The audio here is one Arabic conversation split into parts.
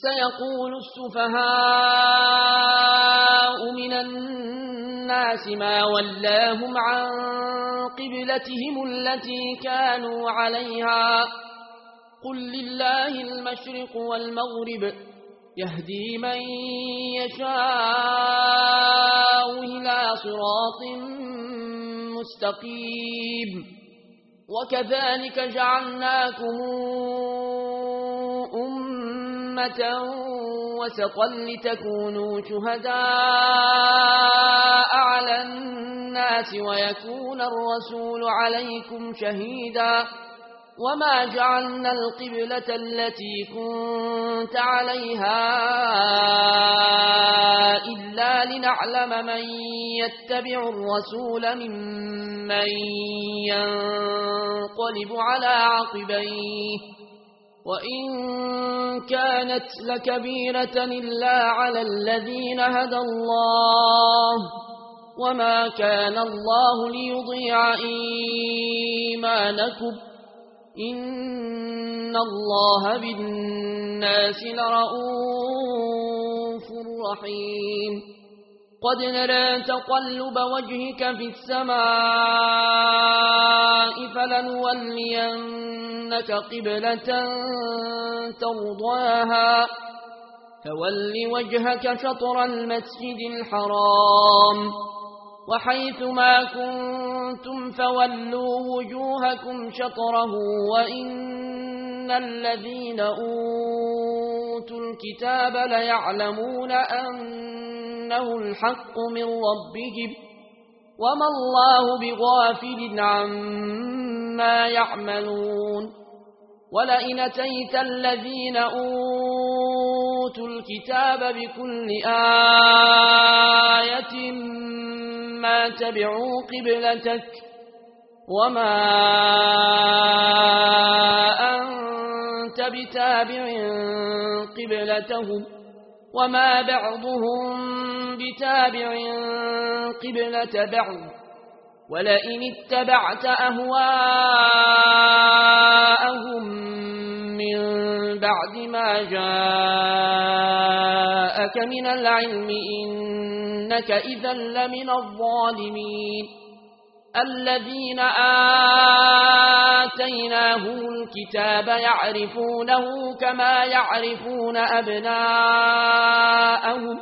سيقول السفهاء من الناس ما ولاهم عن قبلتهم التي كانوا عليها قل لله المشرق والمغرب يهدي من يشاء إلى صراط مستقيم وكذلك جعلناكم أمة وسطا لتكونوا شهداء على الناس ويكون الرسول عليكم شهيدا وما جعلنا القبلة التي كنت عليها إلا لنعلم من يتبع الرسول ممن ينقلب على عقبيه وإن كانت لكبيرة إلا على الذين هدى الله وما كان الله ليضيع إيمانكم إن الله بالناس لرؤوف رحيم قد نرى تقلب وجهك في السماء فلنولينك قبلة ترضاها فول وجهك شطر المسجد الحرام وحيث ما كنتم فولوا وجوهكم شطره وإن الذين أوتوا الكتاب ليعلمون أنه الحق من ربهم وما الله بغافل عما يعملون ولئن أتيت الذين أوتوا الكتاب بكل آية ما تبعوا قبلتك وما أنت بتابع قبلتهم وما بعضهم بتابع قبلة بعض ولئن اتبعت أهواءهم من بعد ما جاءك من العلم إنك إذا لمن الظالمين الذين آتيناهم الكتاب يعرفونه كما يعرفون أبناءهم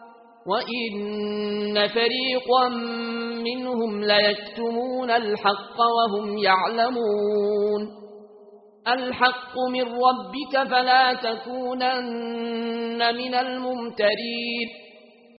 وإن فريقا منهم ليكتمون الحق وهم يعلمون الحق من ربك فلا تكونن من الممترين